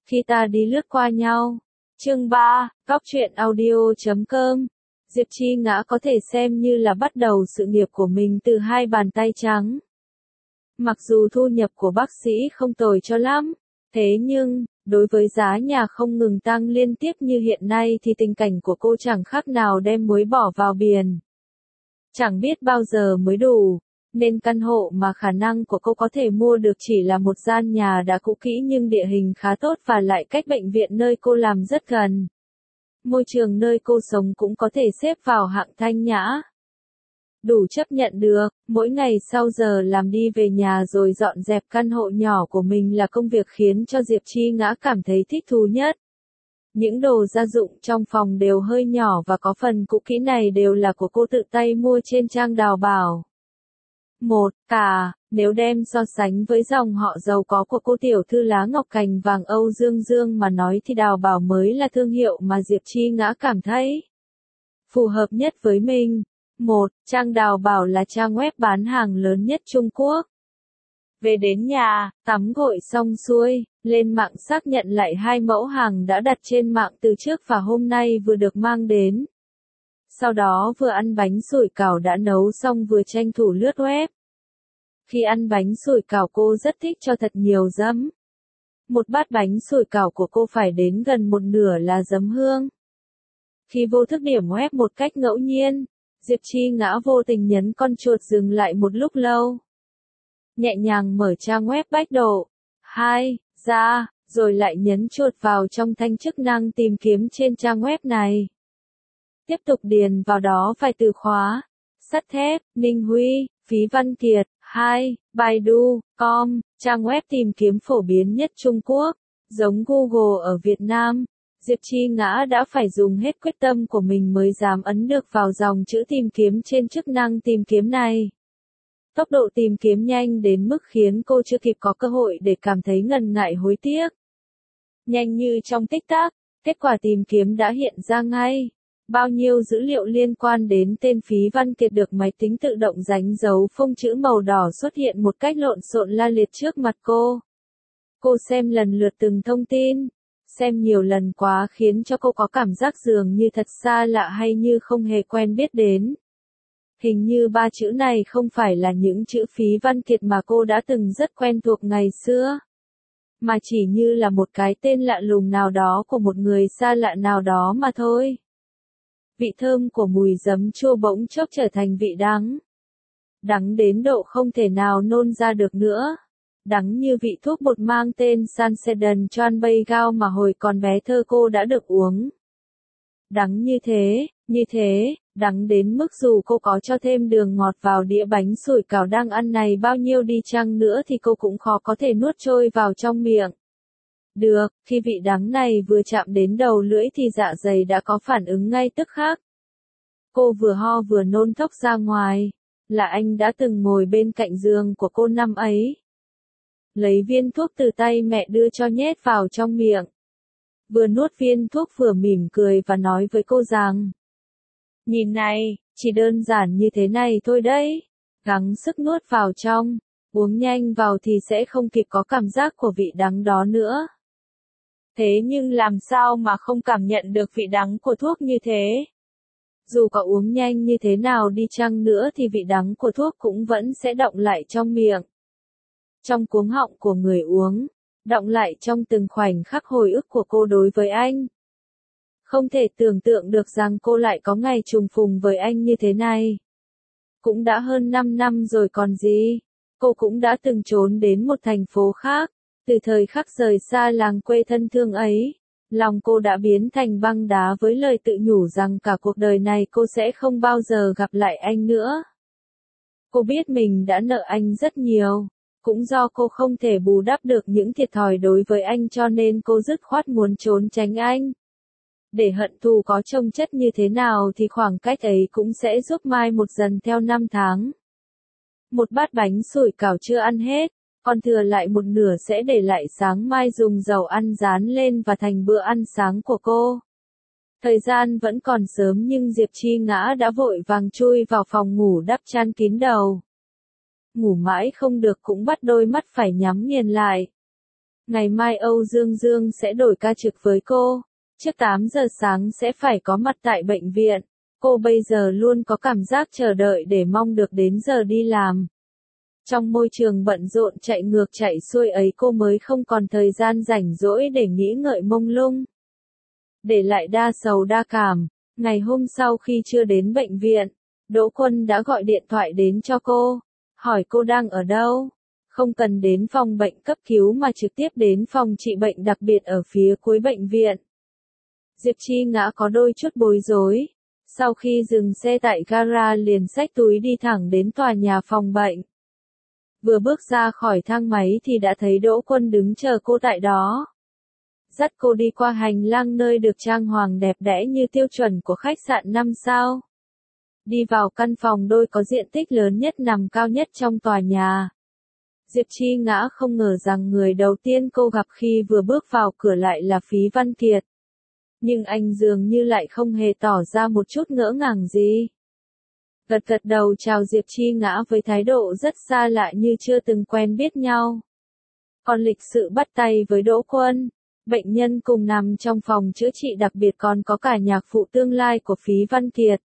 Khi ta đi lướt qua nhau. Chương 3, Góc truyện audio.com. Diệp Chi Ngã có thể xem như là bắt đầu sự nghiệp của mình từ hai bàn tay trắng. Mặc dù thu nhập của bác sĩ không tồi cho lắm, thế nhưng, đối với giá nhà không ngừng tăng liên tiếp như hiện nay thì tình cảnh của cô chẳng khác nào đem muối bỏ vào biển. Chẳng biết bao giờ mới đủ, nên căn hộ mà khả năng của cô có thể mua được chỉ là một gian nhà đã cũ kỹ nhưng địa hình khá tốt và lại cách bệnh viện nơi cô làm rất gần. Môi trường nơi cô sống cũng có thể xếp vào hạng thanh nhã. Đủ chấp nhận được, mỗi ngày sau giờ làm đi về nhà rồi dọn dẹp căn hộ nhỏ của mình là công việc khiến cho Diệp Chi Ngã cảm thấy thích thú nhất. Những đồ gia dụng trong phòng đều hơi nhỏ và có phần cũ kỹ này đều là của cô tự tay mua trên trang đào bảo. Nếu đem so sánh với dòng họ giàu có của cô tiểu thư lá ngọc cành vàng Âu Dương Dương mà nói thì đào bảo mới là thương hiệu mà Diệp Chi Ngã cảm thấy phù hợp nhất với mình. Trang đào bảo là trang web bán hàng lớn nhất Trung Quốc. Về đến nhà, tắm gội xong xuôi, lên mạng xác nhận lại 2 mẫu hàng đã đặt trên mạng từ trước và hôm nay vừa được mang đến. Sau đó vừa ăn bánh sủi cảo đã nấu xong vừa tranh thủ lướt web. Khi ăn bánh sủi cảo cô rất thích cho thật nhiều giấm. Một bát bánh sủi cảo của cô phải đến gần một nửa là giấm hương. Khi vô thức điểm web một cách ngẫu nhiên, Diệp Chi Ngã vô tình nhấn con chuột dừng lại một lúc lâu. Nhẹ nhàng mở trang web Bách Độ ra, rồi lại nhấn chuột vào trong thanh chức năng tìm kiếm trên trang web này. Tiếp tục điền vào đó vài từ khóa: sắt thép, Ninh Huy, Phí Văn Kiệt, Baidu.com, trang web tìm kiếm phổ biến nhất Trung Quốc, giống Google ở Việt Nam. Diệp Chi Ngã đã phải dùng hết quyết tâm của mình mới dám ấn được vào dòng chữ tìm kiếm trên chức năng tìm kiếm này. Tốc độ tìm kiếm nhanh đến mức khiến cô chưa kịp có cơ hội để cảm thấy ngần ngại hối tiếc. Nhanh như trong tích tắc, kết quả tìm kiếm đã hiện ra ngay. Bao nhiêu dữ liệu liên quan đến tên Phí Văn Kiệt được máy tính tự động đánh dấu phông chữ màu đỏ xuất hiện một cách lộn xộn la liệt trước mặt cô. Cô xem lần lượt từng thông tin. Xem nhiều lần quá khiến cho cô có cảm giác dường như thật xa lạ hay như không hề quen biết đến. Hình như 3 chữ này không phải là những chữ Phí Văn Kiệt mà cô đã từng rất quen thuộc ngày xưa, mà chỉ như là một cái tên lạ lùng nào đó của một người xa lạ nào đó mà thôi. Vị thơm của mùi giấm chua bỗng chốc trở thành vị đắng. Đắng đến độ không thể nào nôn ra được nữa. Đắng như vị thuốc bột mang tên Sansedan Choan Bay Gao mà hồi còn bé thơ cô đã được uống. Đắng như thế, đắng đến mức dù cô có cho thêm đường ngọt vào đĩa bánh sủi cảo đang ăn này bao nhiêu đi chăng nữa thì cô cũng khó có thể nuốt trôi vào trong miệng. Được, khi vị đắng này vừa chạm đến đầu lưỡi thì dạ dày đã có phản ứng ngay tức khắc. Cô vừa ho vừa nôn thốc ra ngoài. Là anh đã từng ngồi bên cạnh giường của cô năm ấy. Lấy viên thuốc từ tay mẹ đưa cho nhét vào trong miệng. Vừa nuốt viên thuốc vừa mỉm cười và nói với cô rằng: nhìn này, chỉ đơn giản như thế này thôi đấy. Gắng sức nuốt vào trong, uống nhanh vào thì sẽ không kịp có cảm giác của vị đắng đó nữa. Thế nhưng làm sao mà không cảm nhận được vị đắng của thuốc như thế? Dù có uống nhanh như thế nào đi chăng nữa thì vị đắng của thuốc cũng vẫn sẽ đọng lại trong miệng, trong cuống họng của người uống, đọng lại trong từng khoảnh khắc hồi ức của cô đối với anh. Không thể tưởng tượng được rằng cô lại có ngày trùng phùng với anh như thế này. Cũng đã hơn 5 năm rồi còn gì. Cô cũng đã từng trốn đến một thành phố khác. Từ thời khắc rời xa làng quê thân thương ấy, lòng cô đã biến thành băng đá với lời tự nhủ rằng cả cuộc đời này cô sẽ không bao giờ gặp lại anh nữa. Cô biết mình đã nợ anh rất nhiều. Cũng do cô không thể bù đắp được những thiệt thòi đối với anh cho nên cô dứt khoát muốn trốn tránh anh. Để hận thù có chông chất như thế nào thì khoảng cách ấy cũng sẽ giúp mai một dần theo năm tháng. Một bát bánh sủi cảo chưa ăn hết, còn thừa lại một nửa sẽ để lại sáng mai dùng dầu ăn rán lên và thành bữa ăn sáng của cô. Thời gian vẫn còn sớm nhưng Diệp Chi Ngã đã vội vàng chui vào phòng ngủ đắp chăn kín đầu. Ngủ mãi không được cũng bắt đôi mắt phải nhắm nghiền lại. Ngày mai Âu Dương Dương sẽ đổi ca trực với cô. Trước 8 giờ sáng sẽ phải có mặt tại bệnh viện. Cô bây giờ luôn có cảm giác chờ đợi để mong được đến giờ đi làm. Trong môi trường bận rộn chạy ngược chạy xuôi ấy cô mới không còn thời gian rảnh rỗi để nghĩ ngợi mông lung. Để lại đa sầu đa cảm, ngày hôm sau khi chưa đến bệnh viện, Đỗ Quân đã gọi điện thoại đến cho cô, hỏi cô đang ở đâu. Không cần đến phòng bệnh cấp cứu mà trực tiếp đến phòng trị bệnh đặc biệt ở phía cuối bệnh viện. Diệp Chi Ngã có đôi chút bối rối. Sau khi dừng xe tại gara liền xách túi đi thẳng đến tòa nhà phòng bệnh. Vừa bước ra khỏi thang máy thì đã thấy Đỗ Quân đứng chờ cô tại đó. Dắt cô đi qua hành lang nơi được trang hoàng đẹp đẽ như tiêu chuẩn của khách sạn 5 sao. Đi vào căn phòng đôi có diện tích lớn nhất nằm cao nhất trong tòa nhà. Diệp Chi Ngã không ngờ rằng người đầu tiên cô gặp khi vừa bước vào cửa lại là Phí Văn Kiệt. Nhưng anh dường như lại không hề tỏ ra một chút ngỡ ngàng gì. Gật gật đầu chào Diệp Chi Ngã với thái độ rất xa lạ như chưa từng quen biết nhau. Còn lịch sự bắt tay với Đỗ Quân. Bệnh nhân cùng nằm trong phòng chữa trị đặc biệt còn có cả nhạc phụ tương lai của Phí Văn Kiệt.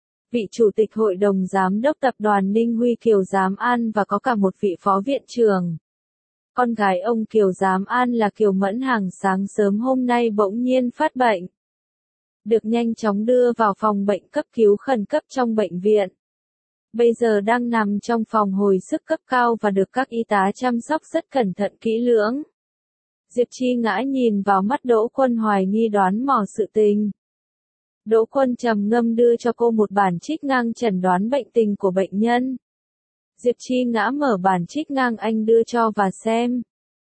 Vị chủ tịch hội đồng giám đốc tập đoàn Ninh Huy Kiều Giám An và có cả một vị phó viện trưởng. Con gái ông Kiều Giám An là Kiều Mẫn Hằng sáng sớm hôm nay bỗng nhiên phát bệnh. Được nhanh chóng đưa vào phòng bệnh cấp cứu khẩn cấp trong bệnh viện. Bây giờ đang nằm trong phòng hồi sức cấp cao và được các y tá chăm sóc rất cẩn thận kỹ lưỡng. Diệp Chi Ngã nhìn vào mắt Đỗ Quân hoài nghi đoán mò sự tình. Đỗ Quân trầm ngâm đưa cho cô một bản trích ngang chẩn đoán bệnh tình của bệnh nhân. Diệp Chi Ngã mở bản trích ngang anh đưa cho và xem.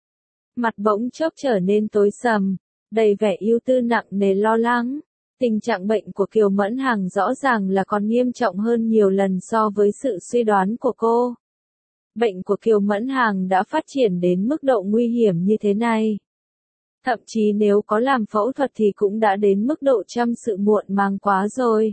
Mặt bỗng chốc trở nên tối sầm, đầy vẻ ưu tư nặng nề lo lắng. Tình trạng bệnh của Kiều Mẫn Hằng rõ ràng là còn nghiêm trọng hơn nhiều lần so với sự suy đoán của cô. Bệnh của Kiều Mẫn Hằng đã phát triển đến mức độ nguy hiểm như thế này. Thậm chí nếu có làm phẫu thuật thì cũng đã đến mức độ trăm sự muộn màng quá rồi.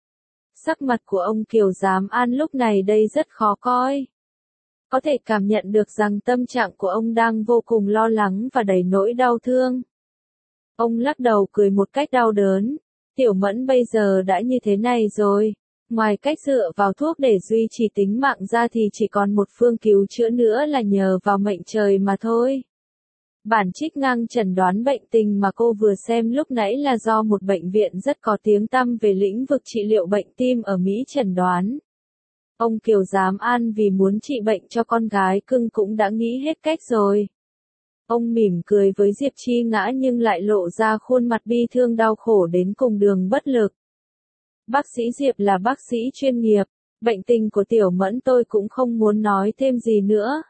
Sắc mặt của ông Kiều Giám An lúc này đây rất khó coi. Có thể cảm nhận được rằng tâm trạng của ông đang vô cùng lo lắng và đầy nỗi đau thương. Ông lắc đầu cười một cách đau đớn. Tiểu Mẫn bây giờ đã như thế này rồi. Ngoài cách dựa vào thuốc để duy trì tính mạng ra thì chỉ còn một phương cứu chữa nữa là nhờ vào mệnh trời mà thôi. Bản trích ngang chẩn đoán bệnh tình mà cô vừa xem lúc nãy là do một bệnh viện rất có tiếng tăm về lĩnh vực trị liệu bệnh tim ở Mỹ chẩn đoán. Ông Kiều Giám An vì muốn trị bệnh cho con gái cưng cũng đã nghĩ hết cách rồi. Ông mỉm cười với Diệp Chi Ngã nhưng lại lộ ra khuôn mặt bi thương đau khổ đến cùng đường bất lực. Bác sĩ Diệp là bác sĩ chuyên nghiệp, bệnh tình của Tiểu Mẫn tôi cũng không muốn nói thêm gì nữa.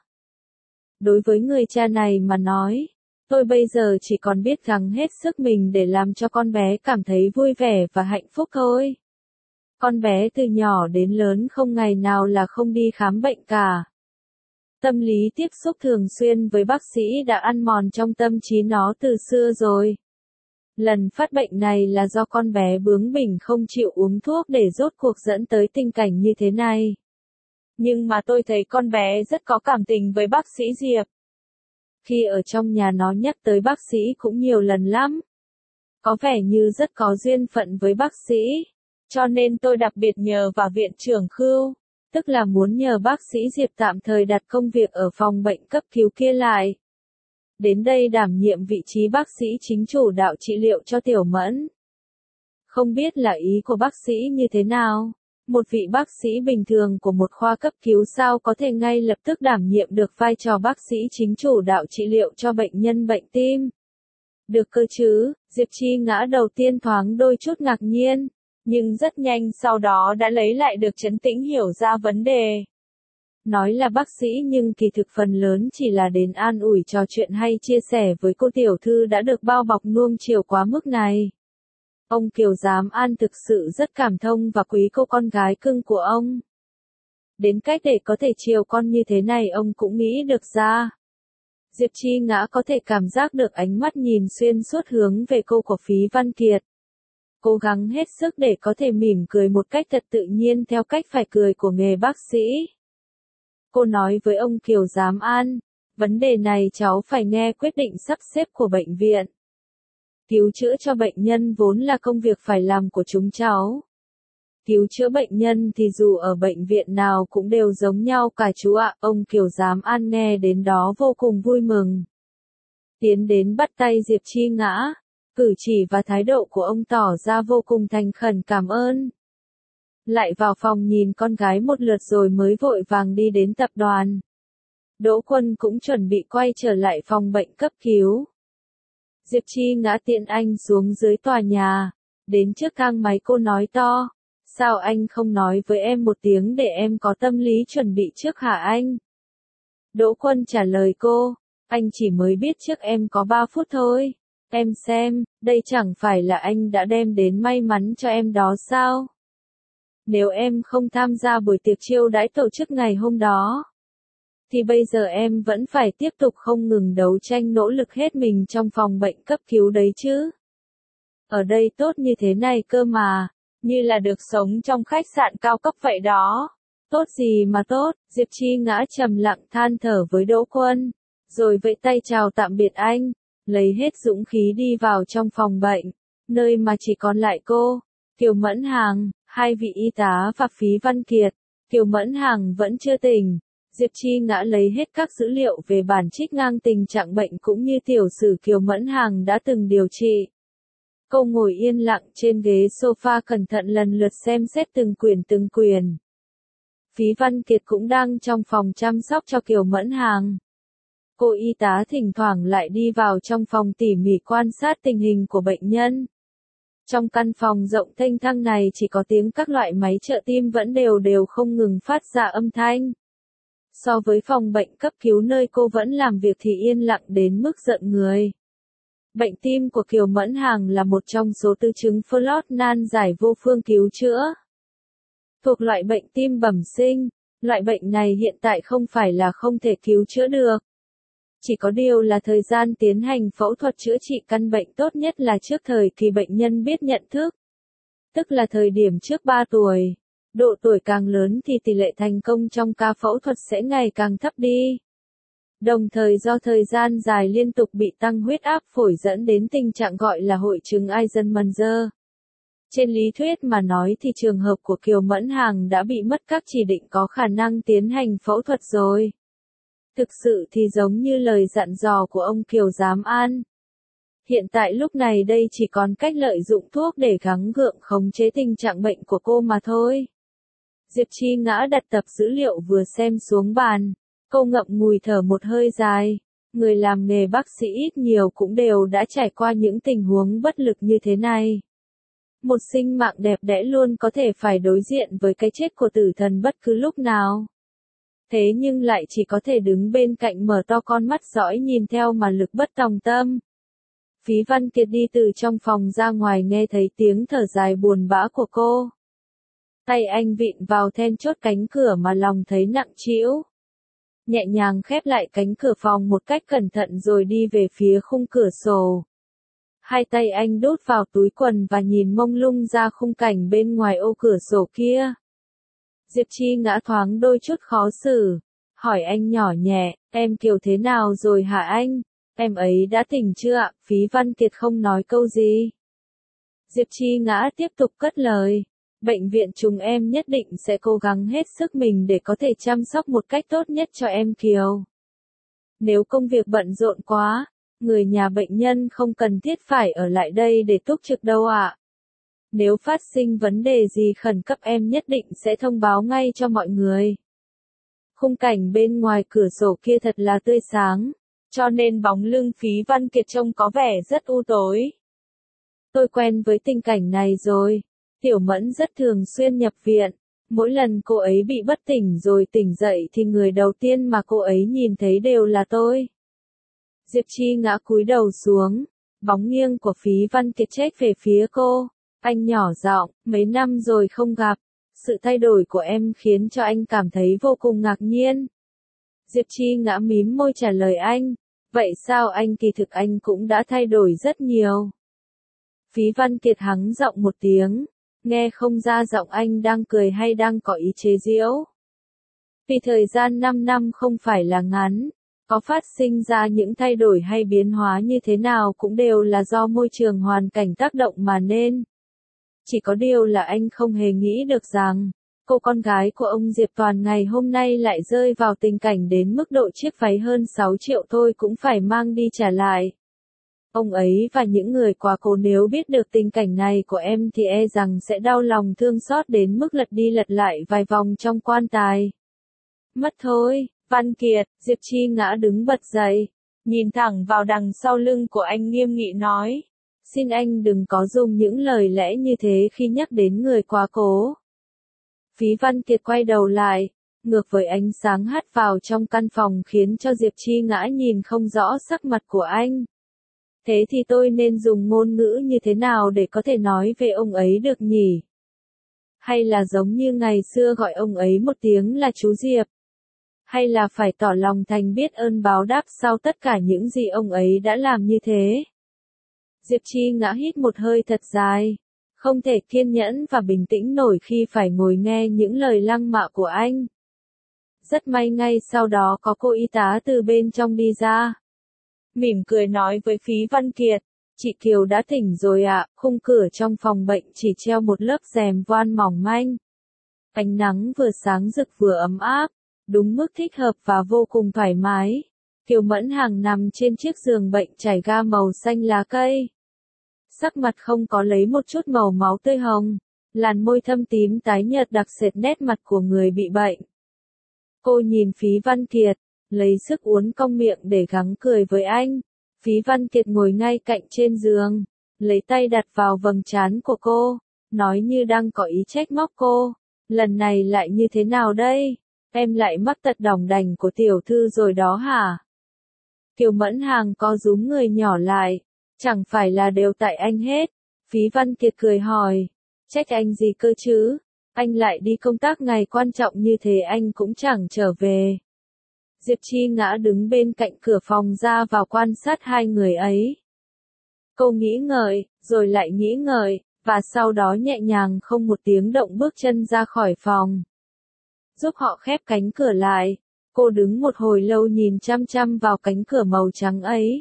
Đối với người cha này mà nói, tôi bây giờ chỉ còn biết gắng hết sức mình để làm cho con bé cảm thấy vui vẻ và hạnh phúc thôi. Con bé từ nhỏ đến lớn không ngày nào là không đi khám bệnh cả. Tâm lý tiếp xúc thường xuyên với bác sĩ đã ăn mòn trong tâm trí nó từ xưa rồi. Lần phát bệnh này là do con bé bướng bỉnh không chịu uống thuốc để rốt cuộc dẫn tới tình cảnh như thế này. Nhưng mà tôi thấy con bé rất có cảm tình với bác sĩ Diệp. Khi ở trong nhà nó nhắc tới bác sĩ cũng nhiều lần lắm. Có vẻ như rất có duyên phận với bác sĩ. Cho nên tôi đặc biệt nhờ vào viện trưởng Khưu, tức là muốn nhờ bác sĩ Diệp tạm thời đặt công việc ở phòng bệnh cấp cứu kia lại. Đến đây đảm nhiệm vị trí bác sĩ chính chủ đạo trị liệu cho Tiểu Mẫn. Không biết là ý của bác sĩ như thế nào? Một vị bác sĩ bình thường của một khoa cấp cứu sao có thể ngay lập tức đảm nhiệm được vai trò bác sĩ chính chủ đạo trị liệu cho bệnh nhân bệnh tim? Được cơ chứ, Diệp Chi Ngã đầu tiên thoáng đôi chút ngạc nhiên, nhưng rất nhanh sau đó đã lấy lại được trấn tĩnh hiểu ra vấn đề. Nói là bác sĩ nhưng kỳ thực phần lớn chỉ là đến an ủi trò chuyện hay chia sẻ với cô tiểu thư đã được bao bọc nuông chiều quá mức này. Ông Kiều Giám An thực sự rất cảm thông và quý cô con gái cưng của ông. Đến cách để có thể chiều con như thế này ông cũng nghĩ được ra. Diệp Chi Ngã có thể cảm giác được ánh mắt nhìn xuyên suốt hướng về cô của Phí Văn Kiệt. Cố gắng hết sức để có thể mỉm cười một cách thật tự nhiên theo cách phải cười của nghề bác sĩ. Cô nói với ông Kiều Giám An, Vấn đề này cháu phải nghe quyết định sắp xếp của bệnh viện. Cứu chữa cho bệnh nhân vốn là công việc phải làm của chúng cháu. Cứu chữa bệnh nhân thì dù ở bệnh viện nào cũng đều giống nhau cả chú ạ. Ông Kiều Giám An nghe đến đó vô cùng vui mừng. Tiến đến bắt tay Diệp Chi Ngã, cử chỉ và thái độ của ông tỏ ra vô cùng thành khẩn cảm ơn. Lại vào phòng nhìn con gái một lượt rồi mới vội vàng đi đến tập đoàn. Đỗ Quân cũng chuẩn bị quay trở lại phòng bệnh cấp cứu. Diệp Chi Ngã tiện anh xuống dưới tòa nhà, đến trước thang máy cô nói to, sao anh không nói với em một tiếng để em có tâm lý chuẩn bị trước hả anh? Đỗ Quân trả lời cô, anh chỉ mới biết trước em có 3 phút thôi, em xem, đây chẳng phải là anh đã đem đến may mắn cho em đó sao? Nếu em không tham gia buổi tiệc chiêu đãi tổ chức ngày hôm đó, thì bây giờ em vẫn phải tiếp tục không ngừng đấu tranh nỗ lực hết mình trong phòng bệnh cấp cứu đấy chứ. Ở đây tốt như thế này cơ mà, như là được sống trong khách sạn cao cấp vậy đó. Tốt gì mà tốt, Diệp Chi Ngã trầm lặng than thở với Đỗ Quân, rồi vẫy tay chào tạm biệt anh, lấy hết dũng khí đi vào trong phòng bệnh, nơi mà chỉ còn lại cô, Kiều Mẫn Hằng, 2 vị y tá và Phí Văn Kiệt. Kiều Mẫn Hằng vẫn chưa tỉnh. Diệp Chi Ngã lấy hết các dữ liệu về bản trích ngang tình trạng bệnh cũng như tiểu sử Kiều Mẫn Hằng đã từng điều trị. Cô ngồi yên lặng trên ghế sofa cẩn thận lần lượt xem xét từng quyển. Phí Văn Kiệt cũng đang trong phòng chăm sóc cho Kiều Mẫn Hằng. Cô y tá thỉnh thoảng lại đi vào trong phòng tỉ mỉ quan sát tình hình của bệnh nhân. Trong căn phòng rộng thênh thang này chỉ có tiếng các loại máy trợ tim vẫn đều không ngừng phát ra âm thanh. So với phòng bệnh cấp cứu nơi cô vẫn làm việc thì yên lặng đến mức giận người. Bệnh tim của Kiều Mẫn Hằng là một trong số tứ chứng Flood nan giải vô phương cứu chữa. Thuộc loại bệnh tim bẩm sinh, loại bệnh này hiện tại không phải là không thể cứu chữa được. Chỉ có điều là thời gian tiến hành phẫu thuật chữa trị căn bệnh tốt nhất là trước thời kỳ bệnh nhân biết nhận thức. Tức là thời điểm trước 3 tuổi. Độ tuổi càng lớn thì tỷ lệ thành công trong ca phẫu thuật sẽ ngày càng thấp đi. Đồng thời do thời gian dài liên tục bị tăng huyết áp phổi dẫn đến tình trạng gọi là hội chứng Eisenmenger. Trên lý thuyết mà nói thì trường hợp của Kiều Mẫn Hằng đã bị mất các chỉ định có khả năng tiến hành phẫu thuật rồi. Thực sự thì giống như lời dặn dò của ông Kiều Giám An. Hiện tại lúc này đây chỉ còn cách lợi dụng thuốc để gắng gượng khống chế tình trạng bệnh của cô mà thôi. Diệp Chi Ngã đặt tập dữ liệu vừa xem xuống bàn. Cô ngậm ngùi thở một hơi dài. Người làm nghề bác sĩ ít nhiều cũng đều đã trải qua những tình huống bất lực như thế này. Một sinh mạng đẹp đẽ luôn có thể phải đối diện với cái chết của tử thần bất cứ lúc nào. Thế nhưng lại chỉ có thể đứng bên cạnh mở to con mắt dõi nhìn theo mà lực bất tòng tâm. Phí Văn Kiệt đi từ trong phòng ra ngoài nghe thấy tiếng thở dài buồn bã của cô. Tay anh vịn vào then chốt cánh cửa mà lòng thấy nặng trĩu. Nhẹ nhàng khép lại cánh cửa phòng một cách cẩn thận rồi đi về phía khung cửa sổ. Hai tay anh đút vào túi quần và nhìn mông lung ra khung cảnh bên ngoài ô cửa sổ kia. Diệp Chi Ngã thoáng đôi chút khó xử, hỏi anh nhỏ nhẹ, em Kiều thế nào rồi hả anh? Em ấy đã tỉnh chưa ạ? Phí Văn Kiệt không nói câu gì. Diệp Chi Ngã tiếp tục cất lời. Bệnh viện chúng em nhất định sẽ cố gắng hết sức mình để có thể chăm sóc một cách tốt nhất cho em Kiều. Nếu công việc bận rộn quá, người nhà bệnh nhân không cần thiết phải ở lại đây để túc trực đâu ạ. Nếu phát sinh vấn đề gì khẩn cấp em nhất định sẽ thông báo ngay cho mọi người. Khung cảnh bên ngoài cửa sổ kia thật là tươi sáng, cho nên bóng lưng Phí Văn Kiệt trông có vẻ rất u tối. Tôi quen với tình cảnh này rồi. Tiểu Mẫn rất thường xuyên nhập viện. Mỗi lần cô ấy bị bất tỉnh rồi tỉnh dậy thì người đầu tiên mà cô ấy nhìn thấy đều là tôi. Diệp Chi Ngã cúi đầu xuống. Bóng nghiêng của Phí Văn Kiệt chếch về phía cô. Anh nhỏ giọng, mấy năm rồi không gặp. Sự thay đổi của em khiến cho anh cảm thấy vô cùng ngạc nhiên. Diệp Chi Ngã mím môi trả lời anh. Vậy sao anh kỳ thực anh cũng đã thay đổi rất nhiều. Phí Văn Kiệt hắng giọng một tiếng. Nghe không ra giọng anh đang cười hay đang có ý chế giễu. Vì thời gian 5 năm không phải là ngắn. Có phát sinh ra những thay đổi hay biến hóa như thế nào cũng đều là do môi trường hoàn cảnh tác động mà nên. Chỉ có điều là anh không hề nghĩ được rằng, cô con gái của ông Diệp Toàn ngày hôm nay lại rơi vào tình cảnh đến mức độ chiếc váy hơn 6 triệu tôi cũng phải mang đi trả lại. Ông ấy và những người quá cố nếu biết được tình cảnh này của em thì e rằng sẽ đau lòng thương xót đến mức lật đi lật lại vài vòng trong quan tài. Mất thôi, Văn Kiệt, Diệp Chi ngã đứng bật dậy, nhìn thẳng vào đằng sau lưng của anh nghiêm nghị nói. Xin anh đừng có dùng những lời lẽ như thế khi nhắc đến người quá cố. Phí Văn Kiệt quay đầu lại, ngược với ánh sáng hắt vào trong căn phòng khiến cho Diệp Chi ngã nhìn không rõ sắc mặt của anh. Thế thì tôi nên dùng ngôn ngữ như thế nào để có thể nói về ông ấy được nhỉ? Hay là giống như ngày xưa gọi ông ấy một tiếng là chú Diệp? Hay là phải tỏ lòng thành biết ơn báo đáp sau tất cả những gì ông ấy đã làm như thế? Diệp Chi ngã hít một hơi thật dài, không thể kiên nhẫn và bình tĩnh nổi khi phải ngồi nghe những lời lăng mạ của anh. Rất may ngay sau đó có cô y tá từ bên trong đi ra. Mỉm cười nói với Phí Văn Kiệt, chị Kiều đã tỉnh rồi ạ, khung cửa trong phòng bệnh chỉ treo một lớp rèm voan mỏng manh. Ánh nắng vừa sáng rực vừa ấm áp, đúng mức thích hợp và vô cùng thoải mái. Kiều Mẫn Hằng nằm trên chiếc giường bệnh trải ga màu xanh lá cây. Sắc mặt không có lấy một chút màu máu tươi hồng, làn môi thâm tím tái nhợt đặc sệt nét mặt của người bị bệnh. Cô nhìn Phí Văn Kiệt, lấy sức uốn cong miệng để gắng cười với anh. Phí Văn Kiệt ngồi ngay cạnh trên giường, lấy tay đặt vào vầng trán của cô, nói như đang có ý trách móc cô. Lần này lại như thế nào đây? Em lại mắc tật đỏng đành của tiểu thư rồi đó hả? Kiều Mẫn Hằng co rúm người nhỏ lại. Chẳng phải là đều tại anh hết. Phí Văn Kiệt cười hỏi. Trách anh gì cơ chứ? Anh lại đi công tác ngày quan trọng như thế anh cũng chẳng trở về. Diệp Chi ngã đứng bên cạnh cửa phòng ra vào quan sát hai người ấy. Cô nghĩ ngợi, rồi lại nghĩ ngợi, và sau đó nhẹ nhàng không một tiếng động bước chân ra khỏi phòng. Giúp họ khép cánh cửa lại. Cô đứng một hồi lâu nhìn chăm chăm vào cánh cửa màu trắng ấy.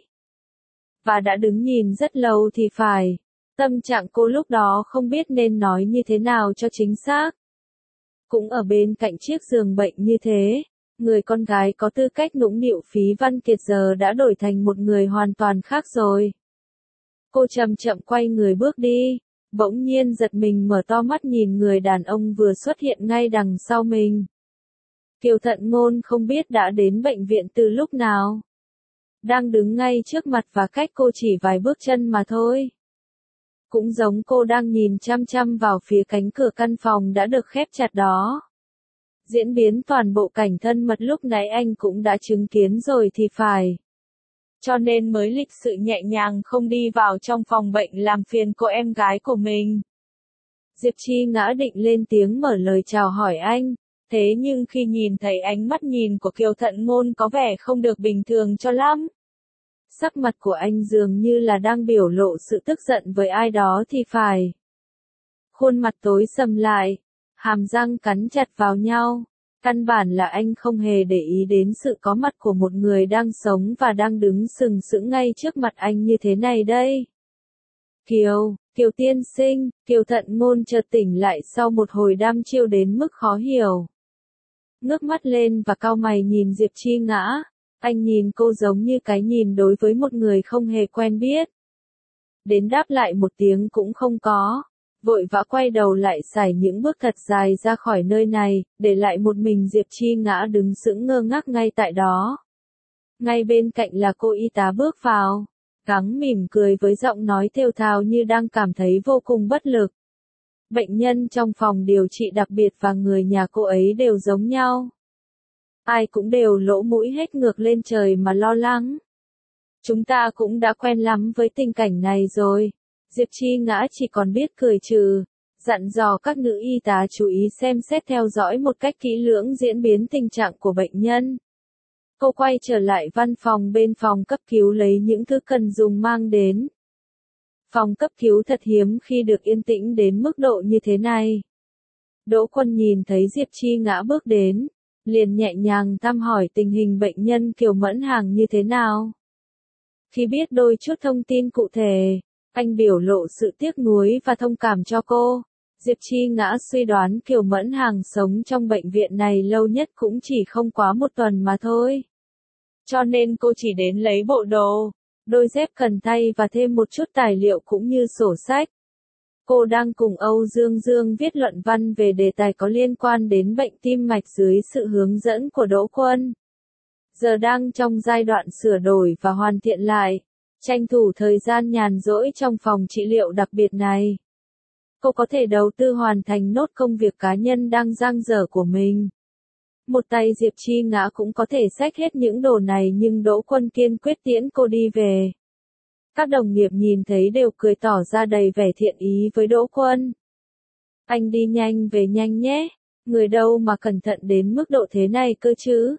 Và đã đứng nhìn rất lâu thì phải. Tâm trạng cô lúc đó không biết nên nói như thế nào cho chính xác. Cũng ở bên cạnh chiếc giường bệnh như thế, người con gái có tư cách nũng nịu Phí Văn Kiệt giờ đã đổi thành một người hoàn toàn khác rồi. Cô chậm chậm quay người bước đi, bỗng nhiên giật mình mở to mắt nhìn người đàn ông vừa xuất hiện ngay đằng sau mình. Kiều Thận Ngôn không biết đã đến bệnh viện từ lúc nào. Đang đứng ngay trước mặt và cách cô chỉ vài bước chân mà thôi. Cũng giống cô đang nhìn chăm chăm vào phía cánh cửa căn phòng đã được khép chặt đó. Diễn biến toàn bộ cảnh thân mật lúc nãy anh cũng đã chứng kiến rồi thì phải. Cho nên mới lịch sự nhẹ nhàng không đi vào trong phòng bệnh làm phiền cô em gái của mình. Diệp Chi ngã định lên tiếng mở lời chào hỏi anh. Thế nhưng khi nhìn thấy ánh mắt nhìn của Kiều Thận Ngôn có vẻ không được bình thường cho lắm. Sắc mặt của anh dường như là đang biểu lộ sự tức giận với ai đó thì phải. Khuôn mặt tối sầm lại, hàm răng cắn chặt vào nhau. Căn bản là anh không hề để ý đến sự có mặt của một người đang sống và đang đứng sừng sững ngay trước mặt anh như thế này đây. Kiều tiên sinh, Kiều Thận Ngôn chợt tỉnh lại sau một hồi đăm chiêu đến mức khó hiểu. Ngước mắt lên và cau mày nhìn Diệp Chi ngã. Anh nhìn cô giống như cái nhìn đối với một người không hề quen biết. Đến đáp lại một tiếng cũng không có. Vội vã quay đầu lại sải những bước thật dài ra khỏi nơi này, để lại một mình Diệp Chi ngã đứng sững ngơ ngác ngay tại đó. Ngay bên cạnh là cô y tá bước vào, gắng mỉm cười với giọng nói thều thào như đang cảm thấy vô cùng bất lực. Bệnh nhân trong phòng điều trị đặc biệt và người nhà cô ấy đều giống nhau. Ai cũng đều lỗ mũi hết ngược lên trời mà lo lắng. Chúng ta cũng đã quen lắm với tình cảnh này rồi. Diệp Chi ngã chỉ còn biết cười trừ, dặn dò các nữ y tá chú ý xem xét theo dõi một cách kỹ lưỡng diễn biến tình trạng của bệnh nhân. Cô quay trở lại văn phòng bên phòng cấp cứu lấy những thứ cần dùng mang đến. Phòng cấp cứu thật hiếm khi được yên tĩnh đến mức độ như thế này. Đỗ Quân nhìn thấy Diệp Chi ngã bước đến, liền nhẹ nhàng thăm hỏi tình hình bệnh nhân Kiều Mẫn Hằng như thế nào. Khi biết đôi chút thông tin cụ thể, anh biểu lộ sự tiếc nuối và thông cảm cho cô. Diệp Chi Ngã suy đoán Kiều Mẫn Hằng sống trong bệnh viện này lâu nhất cũng chỉ không quá 1 tuần mà thôi. Cho nên cô chỉ đến lấy bộ đồ, đôi dép cần thay và thêm một chút tài liệu cũng như sổ sách. Cô đang cùng Âu Dương Dương viết luận văn về đề tài có liên quan đến bệnh tim mạch dưới sự hướng dẫn của Đỗ Quân. Giờ đang trong giai đoạn sửa đổi và hoàn thiện lại, tranh thủ thời gian nhàn rỗi trong phòng trị liệu đặc biệt này. Cô có thể đầu tư hoàn thành nốt công việc cá nhân đang dang dở của mình. Một tay Diệp Chi Ngã cũng có thể xách hết những đồ này nhưng Đỗ Quân kiên quyết tiễn cô đi về. Các đồng nghiệp nhìn thấy đều cười tỏ ra đầy vẻ thiện ý với Đỗ Quân. Anh đi nhanh về nhanh nhé, người đâu mà cẩn thận đến mức độ thế này cơ chứ.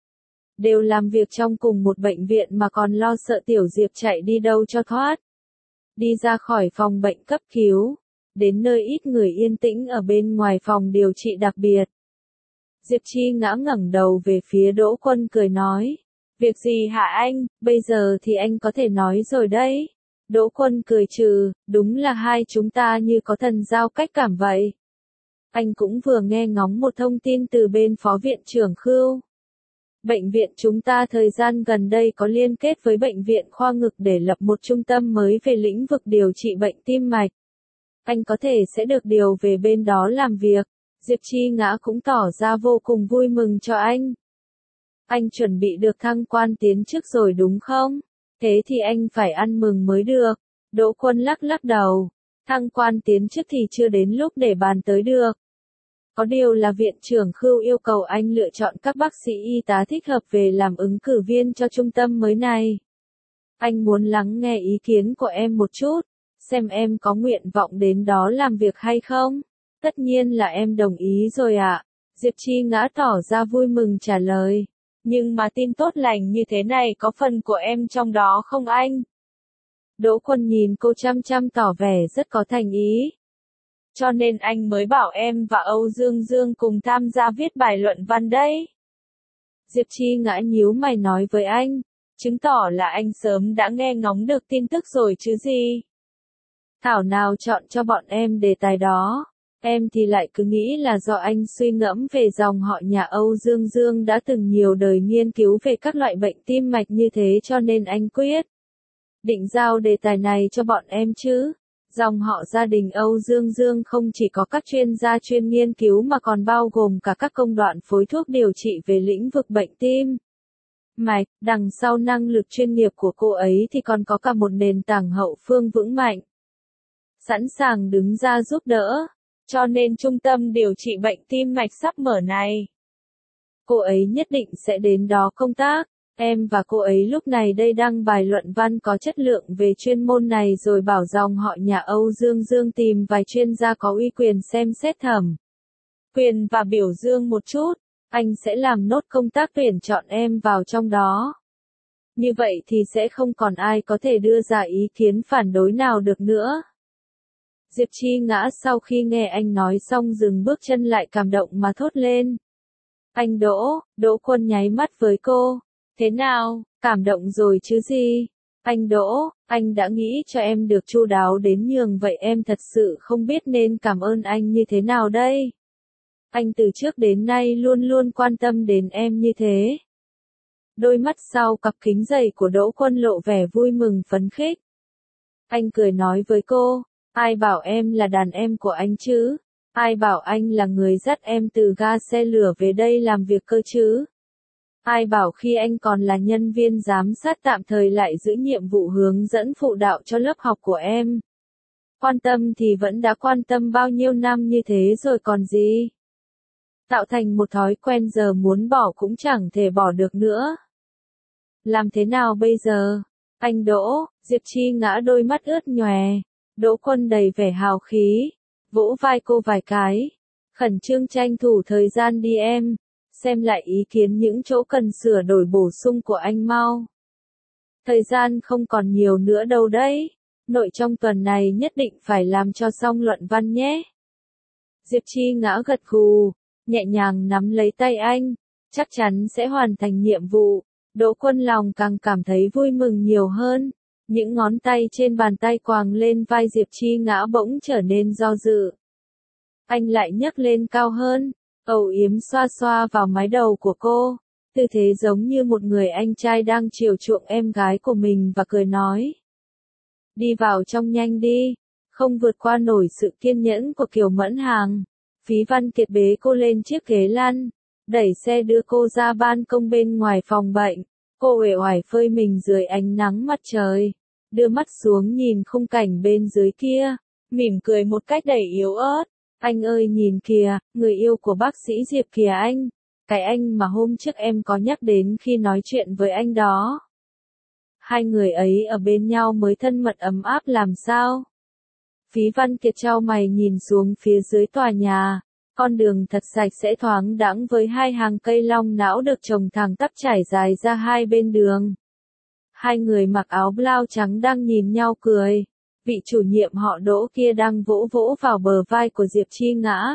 Đều làm việc trong cùng một bệnh viện mà còn lo sợ tiểu Diệp chạy đi đâu cho thoát. Đi ra khỏi phòng bệnh cấp cứu, đến nơi ít người yên tĩnh ở bên ngoài phòng điều trị đặc biệt. Diệp Chi Ngã ngẩng đầu về phía Đỗ Quân cười nói. Việc gì hả anh, bây giờ thì anh có thể nói rồi đấy. Đỗ Quân cười trừ, đúng là hai chúng ta như có thần giao cách cảm vậy. Anh cũng vừa nghe ngóng một thông tin từ bên Phó Viện trưởng Khưu. Bệnh viện chúng ta thời gian gần đây có liên kết với Bệnh viện Khoa Ngực để lập một trung tâm mới về lĩnh vực điều trị bệnh tim mạch. Anh có thể sẽ được điều về bên đó làm việc. Diệp Chi Ngã cũng tỏ ra vô cùng vui mừng cho anh. Anh chuẩn bị được thăng quan tiến chức rồi đúng không? Thế thì anh phải ăn mừng mới được. Đỗ Quân lắc lắc đầu. Thăng quan tiến chức thì chưa đến lúc để bàn tới được. Có điều là viện trưởng Khưu yêu cầu anh lựa chọn các bác sĩ y tá thích hợp về làm ứng cử viên cho trung tâm mới này. Anh muốn lắng nghe ý kiến của em một chút, xem em có nguyện vọng đến đó làm việc hay không? Tất nhiên là em đồng ý rồi ạ. Diệp Chi Ngã tỏ ra vui mừng trả lời. Nhưng mà tin tốt lành như thế này có phần của em trong đó không anh? Đỗ Quân nhìn cô chăm chăm tỏ vẻ rất có thành ý. Cho nên anh mới bảo em và Âu Dương Dương cùng tham gia viết bài luận văn đấy. Diệp Chi Ngã nhíu mày nói với anh, chứng tỏ là anh sớm đã nghe ngóng được tin tức rồi chứ gì. Thảo nào chọn cho bọn em đề tài đó. Em thì lại cứ nghĩ là do anh suy ngẫm về dòng họ nhà Âu Dương Dương đã từng nhiều đời nghiên cứu về các loại bệnh tim mạch như thế cho nên anh quyết định giao đề tài này cho bọn em chứ. Dòng họ gia đình Âu Dương Dương không chỉ có các chuyên gia chuyên nghiên cứu mà còn bao gồm cả các công đoạn phối thuốc điều trị về lĩnh vực bệnh tim mạch. Đằng sau năng lực chuyên nghiệp của cô ấy thì còn có cả một nền tảng hậu phương vững mạnh, sẵn sàng đứng ra giúp đỡ. Cho nên trung tâm điều trị bệnh tim mạch sắp mở này, cô ấy nhất định sẽ đến đó công tác. Em và cô ấy lúc này đây đăng bài luận văn có chất lượng về chuyên môn này rồi bảo dòng họ nhà Âu Dương Dương tìm vài chuyên gia có uy quyền xem xét thẩm quyền và biểu dương một chút. Anh sẽ làm nốt công tác tuyển chọn em vào trong đó. Như vậy thì sẽ không còn ai có thể đưa ra ý kiến phản đối nào được nữa. Diệp Chi Ngã sau khi nghe anh nói xong dừng bước chân lại cảm động mà thốt lên. Anh Đỗ Quân nháy mắt với cô. Thế nào, cảm động rồi chứ gì? Anh Đỗ, anh đã nghĩ cho em được chu đáo đến nhường vậy em thật sự không biết nên cảm ơn anh như thế nào đây. Anh từ trước đến nay luôn luôn quan tâm đến em như thế. Đôi mắt sau cặp kính dày của Đỗ Quân lộ vẻ vui mừng phấn khích. Anh cười nói với cô. Ai bảo em là đàn em của anh chứ? Ai bảo anh là người dắt em từ ga xe lửa về đây làm việc cơ chứ? Ai bảo khi anh còn là nhân viên giám sát tạm thời lại giữ nhiệm vụ hướng dẫn phụ đạo cho lớp học của em? Quan tâm thì vẫn đã quan tâm bao nhiêu năm như thế rồi còn gì? Tạo thành một thói quen giờ muốn bỏ cũng chẳng thể bỏ được nữa. Làm thế nào bây giờ? Anh Đỗ, Diệp Chi Ngã đôi mắt ướt nhòe. Đỗ Quân đầy vẻ hào khí, vỗ vai cô vài cái, khẩn trương tranh thủ thời gian đi em, xem lại ý kiến những chỗ cần sửa đổi bổ sung của anh mau. Thời gian không còn nhiều nữa đâu đấy, nội trong tuần này nhất định phải làm cho xong luận văn nhé. Diệp Chi Ngã gật gù, nhẹ nhàng nắm lấy tay anh, chắc chắn sẽ hoàn thành nhiệm vụ. Đỗ Quân Lòng càng cảm thấy vui mừng nhiều hơn. Những ngón tay trên bàn tay quàng lên vai Diệp Chi Ngã bỗng trở nên do dự. Anh lại nhấc lên cao hơn, âu yếm xoa xoa vào mái đầu của cô. Tư thế giống như một người anh trai đang chiều chuộng em gái của mình và cười nói. Đi vào trong nhanh đi, không vượt qua nổi sự kiên nhẫn của Kiều Mẫn Hàng. Phí Văn Kiệt bế cô lên chiếc ghế lăn, đẩy xe đưa cô ra ban công bên ngoài phòng bệnh. Cô uể oải phơi mình dưới ánh nắng mặt trời, đưa mắt xuống nhìn khung cảnh bên dưới kia, mỉm cười một cách đầy yếu ớt. Anh ơi nhìn kìa, người yêu của bác sĩ Diệp kìa anh, cái anh mà hôm trước em có nhắc đến khi nói chuyện với anh đó. Hai người ấy ở bên nhau mới thân mật ấm áp làm sao? Phí Văn Kiệt chau mày nhìn xuống phía dưới tòa nhà, con đường thật sạch sẽ thoáng đãng với hai hàng cây long não được trồng thẳng tắp trải dài ra hai bên đường. Hai người mặc áo blau trắng đang nhìn nhau cười. Vị chủ nhiệm họ Đỗ kia đang vỗ vỗ vào bờ vai của Diệp Chi Ngã.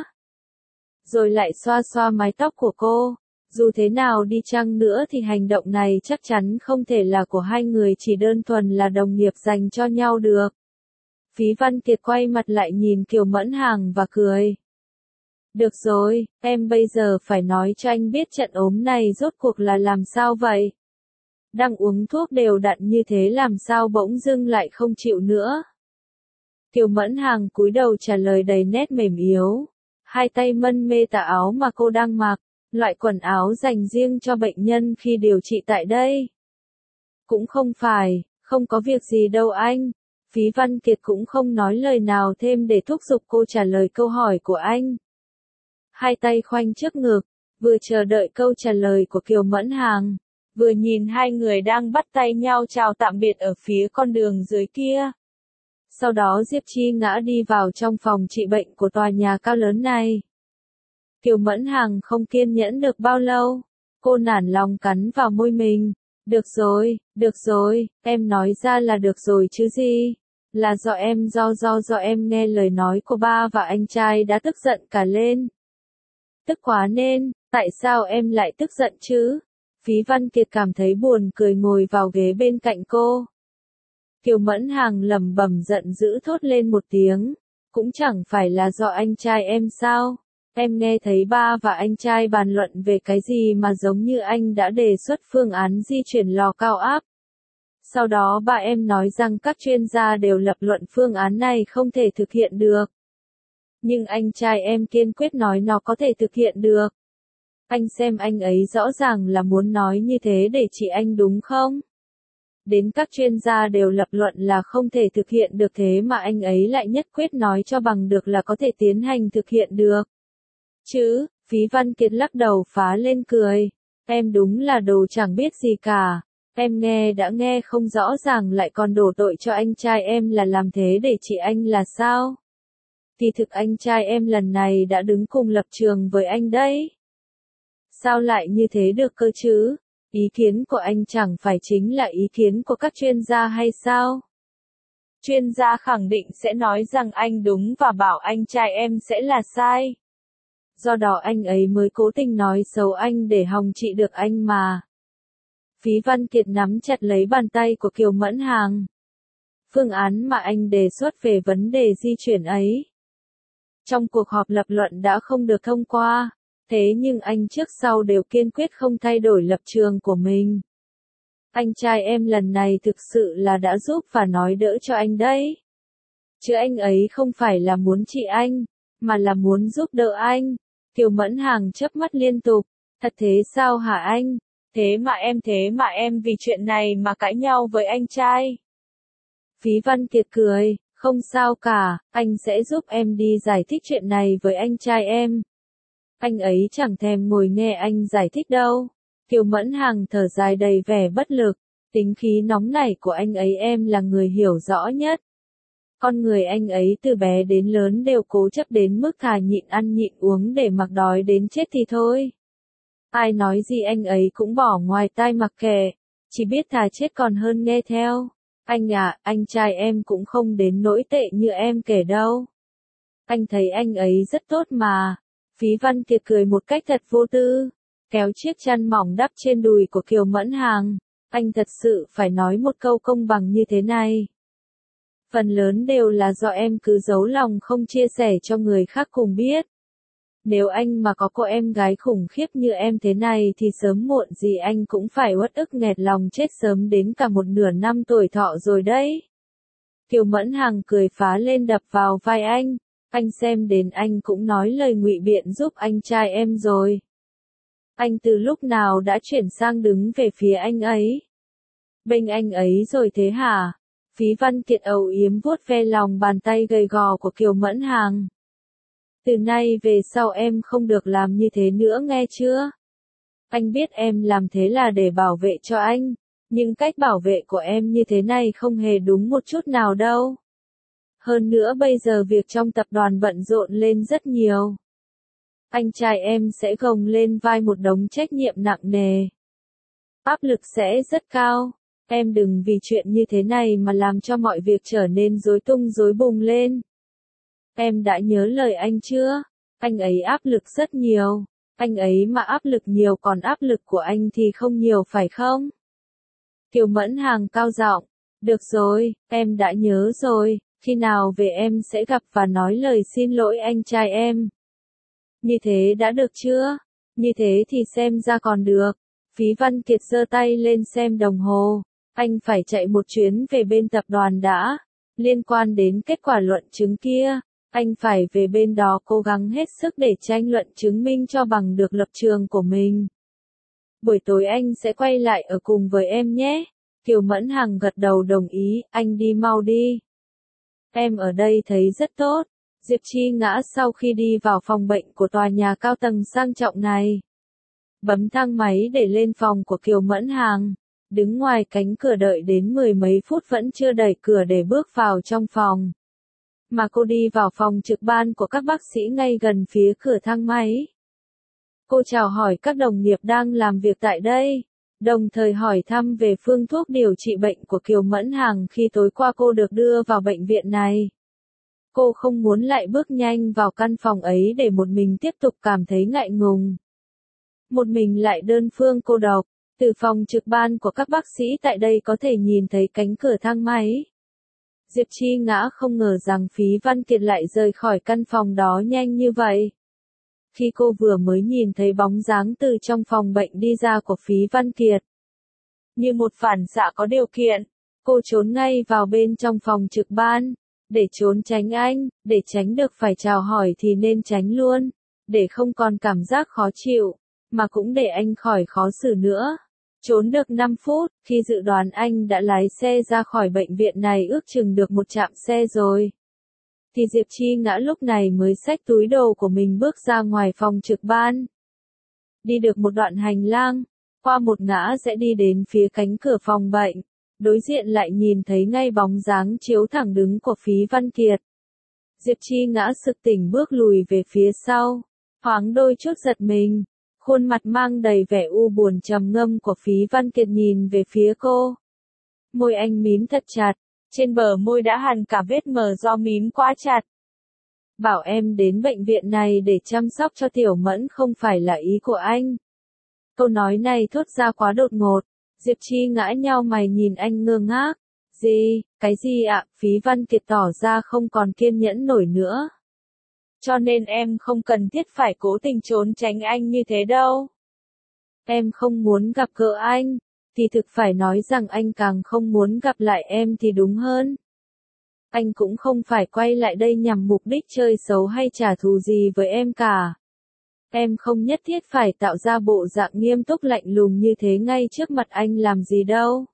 Rồi lại xoa xoa mái tóc của cô. Dù thế nào đi chăng nữa thì hành động này chắc chắn không thể là của hai người chỉ đơn thuần là đồng nghiệp dành cho nhau được. Phí Văn Kiệt quay mặt lại nhìn Kiều Mẫn Hàng và cười. Được rồi, em bây giờ phải nói cho anh biết trận ốm này rốt cuộc là làm sao vậy? Đang uống thuốc đều đặn như thế làm sao bỗng dưng lại không chịu nữa? Kiều Mẫn Hàng cúi đầu trả lời đầy nét mềm yếu. Hai tay mân mê tà áo mà cô đang mặc, loại quần áo dành riêng cho bệnh nhân khi điều trị tại đây. Cũng không phải, không có việc gì đâu anh. Phí Văn Kiệt cũng không nói lời nào thêm để thúc giục cô trả lời câu hỏi của anh. Hai tay khoanh trước ngực, vừa chờ đợi câu trả lời của Kiều Mẫn Hàng, vừa nhìn hai người đang bắt tay nhau chào tạm biệt ở phía con đường dưới kia. Sau đó Diệp Chi Ngã đi vào trong phòng trị bệnh của tòa nhà cao lớn này. Kiều Mẫn Hàng không kiên nhẫn được bao lâu, cô nản lòng cắn vào môi mình. Được rồi, em nói ra là được rồi chứ gì. Là do em nghe lời nói của ba và anh trai đã tức giận cả lên. Tức quá nên, tại sao em lại tức giận chứ? Phí Văn Kiệt cảm thấy buồn cười ngồi vào ghế bên cạnh cô. Kiều Mẫn Hàng lẩm bẩm giận dữ thốt lên một tiếng. Cũng chẳng phải là do anh trai em sao? Em nghe thấy ba và anh trai bàn luận về cái gì mà giống như anh đã đề xuất phương án di chuyển lò cao áp. Sau đó ba em nói rằng các chuyên gia đều lập luận phương án này không thể thực hiện được. Nhưng anh trai em kiên quyết nói nó có thể thực hiện được. Anh xem anh ấy rõ ràng là muốn nói như thế để trị anh đúng không? Đến các chuyên gia đều lập luận là không thể thực hiện được thế mà anh ấy lại nhất quyết nói cho bằng được là có thể tiến hành thực hiện được. Chứ, Phí Văn Kiệt lắc đầu phá lên cười. Em đúng là đồ chẳng biết gì cả. Em nghe đã nghe không rõ ràng lại còn đổ tội cho anh trai em là làm thế để trị anh là sao? Kỳ thực anh trai em lần này đã đứng cùng lập trường với anh đấy. Sao lại như thế được cơ chứ? Ý kiến của anh chẳng phải chính là ý kiến của các chuyên gia hay sao? Chuyên gia khẳng định sẽ nói rằng anh đúng và bảo anh trai em sẽ là sai. Do đó anh ấy mới cố tình nói xấu anh để hòng trị được anh mà. Phí Văn Kiệt nắm chặt lấy bàn tay của Kiều Mẫn Hàng. Phương án mà anh đề xuất về vấn đề di chuyển ấy. Trong cuộc họp lập luận đã không được thông qua, thế nhưng anh trước sau đều kiên quyết không thay đổi lập trường của mình. Anh trai em lần này thực sự là đã giúp và nói đỡ cho anh đấy. Chứ anh ấy không phải là muốn trị anh, mà là muốn giúp đỡ anh. Kiều Mẫn Hàng chớp mắt liên tục. Thật thế sao hả anh? Thế mà em vì chuyện này mà cãi nhau với anh trai. Phí Văn Kiệt cười, không sao cả, anh sẽ giúp em đi giải thích chuyện này với anh trai em. Anh ấy chẳng thèm ngồi nghe anh giải thích đâu. Kiều Mẫn Hàng thở dài đầy vẻ bất lực, tính khí nóng nảy của anh ấy em là người hiểu rõ nhất. Con người anh ấy từ bé đến lớn đều cố chấp đến mức thà nhịn ăn nhịn uống để mặc đói đến chết thì thôi. Ai nói gì anh ấy cũng bỏ ngoài tai mặc kệ, chỉ biết thà chết còn hơn nghe theo. Anh à, anh trai em cũng không đến nỗi tệ như em kể đâu. Anh thấy anh ấy rất tốt mà. Phí Văn Kiệt cười một cách thật vô tư. kéo chiếc chăn mỏng đắp trên đùi của Kiều Mẫn Hằng. Anh thật sự phải nói một câu công bằng như thế này. Phần lớn đều là do em cứ giấu lòng không chia sẻ cho người khác cùng biết. Nếu anh mà có cô em gái khủng khiếp như em thế này thì sớm muộn gì anh cũng phải uất ức nghẹt lòng chết sớm đến cả một nửa năm tuổi thọ rồi đấy. Kiều Mẫn Hằng cười phá lên đập vào vai anh xem đến anh cũng nói lời ngụy biện giúp anh trai em rồi. Anh từ lúc nào đã chuyển sang đứng về phía anh ấy? Bênh anh ấy rồi thế hả? Phí Văn Kiệt âu yếm vuốt ve lòng bàn tay gầy gò của Kiều Mẫn Hằng. Từ nay về sau em không được làm như thế nữa nghe chưa? Anh biết em làm thế là để bảo vệ cho anh, nhưng cách bảo vệ của em như thế này không hề đúng một chút nào đâu. Hơn nữa bây giờ việc trong tập đoàn bận rộn lên rất nhiều. Anh trai em sẽ gồng lên vai một đống trách nhiệm nặng nề. Áp lực sẽ rất cao. Em đừng vì chuyện như thế này mà làm cho mọi việc trở nên rối tung rối bùng lên. Em đã nhớ lời anh chưa? Anh ấy áp lực rất nhiều. Anh ấy mà áp lực nhiều còn áp lực của anh thì không nhiều phải không? Kiều Mẫn Hằng cao giọng. Được rồi, em đã nhớ rồi. Khi nào về em sẽ gặp và nói lời xin lỗi anh trai em. Như thế đã được chưa? Như thế thì xem ra còn được. Phí Văn Kiệt giơ tay lên xem đồng hồ. Anh phải chạy một chuyến về bên tập đoàn đã. Liên quan đến kết quả luận chứng kia, anh phải về bên đó cố gắng hết sức để tranh luận chứng minh cho bằng được lập trường của mình. Buổi tối anh sẽ quay lại ở cùng với em nhé. Kiều Mẫn Hằng gật đầu đồng ý, anh đi mau đi. Em ở đây thấy rất tốt. Diệp Chi ngã sau khi đi vào phòng bệnh của tòa nhà cao tầng sang trọng này. Bấm thang máy để lên phòng của Kiều Mẫn Hằng. Đứng ngoài cánh cửa đợi đến 10 mấy phút vẫn chưa đẩy cửa để bước vào trong phòng. Mà cô đi vào phòng trực ban của các bác sĩ ngay gần phía cửa thang máy. Cô chào hỏi các đồng nghiệp đang làm việc tại đây, đồng thời hỏi thăm về phương thuốc điều trị bệnh của Kiều Mẫn Hằng khi tối qua cô được đưa vào bệnh viện này. Cô không muốn lại bước nhanh vào căn phòng ấy để một mình tiếp tục cảm thấy ngại ngùng. Một mình lại đơn phương cô độc. Từ phòng trực ban của các bác sĩ tại đây có thể nhìn thấy cánh cửa thang máy. Diệp Chi ngã không ngờ rằng Phí Văn Kiệt lại rời khỏi căn phòng đó nhanh như vậy. Khi cô vừa mới nhìn thấy bóng dáng từ trong phòng bệnh đi ra của Phí Văn Kiệt. Như một phản xạ có điều kiện, cô trốn ngay vào bên trong phòng trực ban. Để trốn tránh anh, để tránh được phải chào hỏi thì nên tránh luôn. Để không còn cảm giác khó chịu, mà cũng để anh khỏi khó xử nữa. Trốn được 5 phút, khi dự đoán anh đã lái xe ra khỏi bệnh viện này ước chừng được một trạm xe rồi. Thì Diệp Chi ngã lúc này mới xách túi đồ của mình bước ra ngoài phòng trực ban. Đi được một đoạn hành lang, qua một ngã sẽ đi đến phía cánh cửa phòng bệnh. Đối diện lại nhìn thấy ngay bóng dáng chiếu thẳng đứng của Phí Văn Kiệt. Diệp Chi ngã sực tỉnh bước lùi về phía sau, thoáng đôi chút giật mình. Khuôn mặt mang đầy vẻ u buồn trầm ngâm của Phí Văn Kiệt nhìn về phía cô. Môi anh mím thật chặt, trên bờ môi đã hằn cả vết mờ do mím quá chặt. Bảo em đến bệnh viện này để chăm sóc cho Tiểu Mẫn không phải là ý của anh. Câu nói này thốt ra quá đột ngột. Diệp Chi ngã nhao mày nhìn anh ngơ ngác. Gì, cái gì ạ? Phí Văn Kiệt tỏ ra không còn kiên nhẫn nổi nữa. Cho nên em không cần thiết phải cố tình trốn tránh anh như thế đâu. Em không muốn gặp gỡ anh, thì thực phải nói rằng anh càng không muốn gặp lại em thì đúng hơn. Anh cũng không phải quay lại đây nhằm mục đích chơi xấu hay trả thù gì với em cả. Em không nhất thiết phải tạo ra bộ dạng nghiêm túc lạnh lùng như thế ngay trước mặt anh làm gì đâu.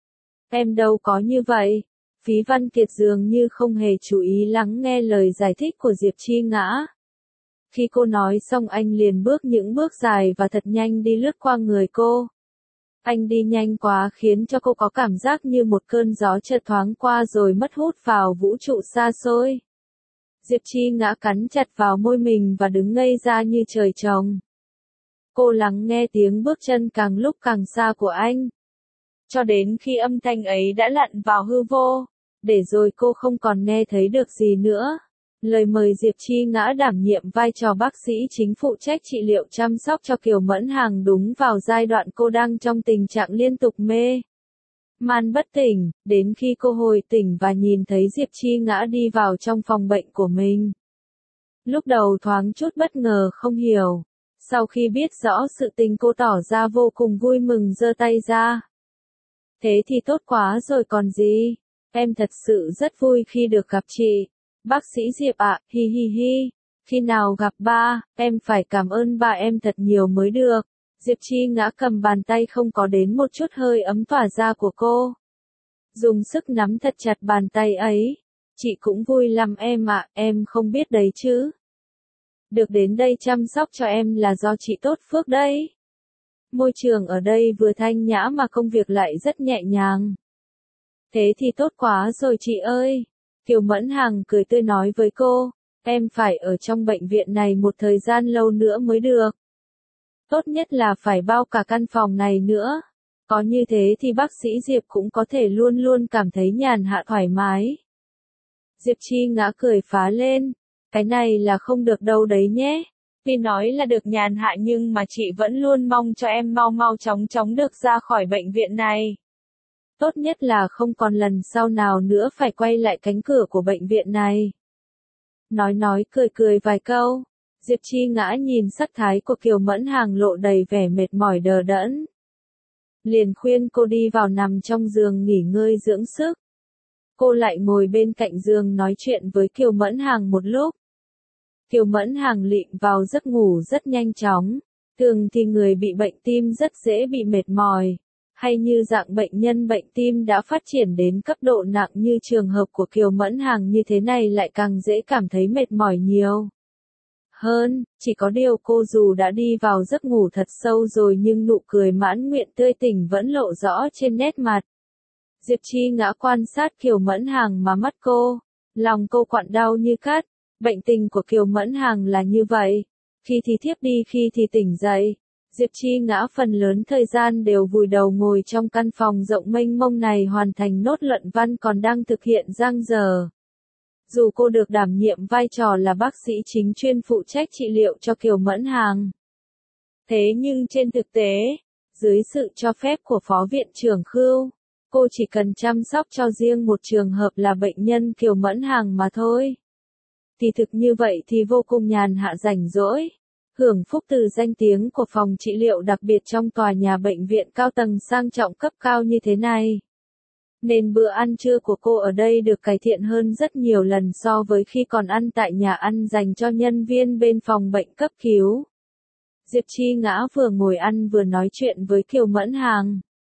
Em đâu có như vậy. Phí Văn Kiệt dường như không hề chú ý lắng nghe lời giải thích của Diệp Chi ngã. Khi cô nói xong anh liền bước những bước dài và thật nhanh đi lướt qua người cô. Anh đi nhanh quá khiến cho cô có cảm giác như một cơn gió chợt thoáng qua rồi mất hút vào vũ trụ xa xôi. Diệp Chi ngã cắn chặt vào môi mình và đứng ngây ra như trời trồng. Cô lắng nghe tiếng bước chân càng lúc càng xa của anh. Cho đến khi âm thanh ấy đã lặn vào hư vô, để rồi cô không còn nghe thấy được gì nữa. Lời mời Diệp Chi Ngã đảm nhiệm vai trò bác sĩ chính phụ trách trị liệu chăm sóc cho Kiều Mẫn Hằng đúng vào giai đoạn cô đang trong tình trạng liên tục mê man bất tỉnh, đến khi cô hồi tỉnh và nhìn thấy Diệp Chi Ngã đi vào trong phòng bệnh của mình. Lúc đầu thoáng chút bất ngờ không hiểu, sau khi biết rõ sự tình cô tỏ ra vô cùng vui mừng giơ tay ra. Thế thì tốt quá rồi còn gì, em thật sự rất vui khi được gặp chị. Bác sĩ Diệp ạ, hi hi hi, khi nào gặp ba, em phải cảm ơn ba em thật nhiều mới được. Diệp Chi Ngã cầm bàn tay không có đến một chút hơi ấm tỏa ra của cô. Dùng sức nắm thật chặt bàn tay ấy. Chị cũng vui lắm em ạ, em không biết đấy chứ. Được đến đây chăm sóc cho em là do chị tốt phước đấy. Môi trường ở đây vừa thanh nhã mà công việc lại rất nhẹ nhàng. Thế thì tốt quá rồi chị ơi. Kiều Mẫn Hằng cười tươi nói với cô, em phải ở trong bệnh viện này một thời gian lâu nữa mới được. Tốt nhất là phải bao cả căn phòng này nữa. Có như thế thì bác sĩ Diệp cũng có thể luôn luôn cảm thấy nhàn hạ thoải mái. Diệp Chi Ngã cười phá lên, cái này là không được đâu đấy nhé. Tuy nói là được nhàn hạ nhưng mà chị vẫn luôn mong cho em mau mau chóng chóng được ra khỏi bệnh viện này. Tốt nhất là không còn lần sau nào nữa phải quay lại cánh cửa của bệnh viện này. Nói cười cười vài câu, Diệp Chi Ngã nhìn sắc thái của Kiều Mẫn Hằng lộ đầy vẻ mệt mỏi đờ đẫn. Liền khuyên cô đi vào nằm trong giường nghỉ ngơi dưỡng sức. Cô lại ngồi bên cạnh giường nói chuyện với Kiều Mẫn Hằng một lúc. Kiều Mẫn Hằng lịm vào giấc ngủ rất nhanh chóng. Thường thì người bị bệnh tim rất dễ bị mệt mỏi. Hay như dạng bệnh nhân bệnh tim đã phát triển đến cấp độ nặng như trường hợp của Kiều Mẫn Hằng như thế này lại càng dễ cảm thấy mệt mỏi nhiều hơn, chỉ có điều cô dù đã đi vào giấc ngủ thật sâu rồi nhưng nụ cười mãn nguyện tươi tỉnh vẫn lộ rõ trên nét mặt. Diệp Chi Ngã quan sát Kiều Mẫn Hằng mà mắt cô, lòng cô quặn đau như cắt, bệnh tình của Kiều Mẫn Hằng là như vậy, khi thì thiếp đi khi thì tỉnh dậy. Diệp Chi Ngã phần lớn thời gian đều vùi đầu ngồi trong căn phòng rộng mênh mông này hoàn thành nốt luận văn còn đang thực hiện dang dở. Dù cô được đảm nhiệm vai trò là bác sĩ chính chuyên phụ trách trị liệu cho Kiều Mẫn Hằng. Thế nhưng trên thực tế, dưới sự cho phép của Phó Viện trưởng Khưu, cô chỉ cần chăm sóc cho riêng một trường hợp là bệnh nhân Kiều Mẫn Hằng mà thôi. Thì thực như vậy thì vô cùng nhàn hạ rảnh rỗi. Hưởng phúc từ danh tiếng của phòng trị liệu đặc biệt trong tòa nhà bệnh viện cao tầng sang trọng cấp cao như thế này. Nên bữa ăn trưa của cô ở đây được cải thiện hơn rất nhiều lần so với khi còn ăn tại nhà ăn dành cho nhân viên bên phòng bệnh cấp cứu. Diệp Chi Ngã vừa ngồi ăn vừa nói chuyện với Kiều Mẫn Hằng.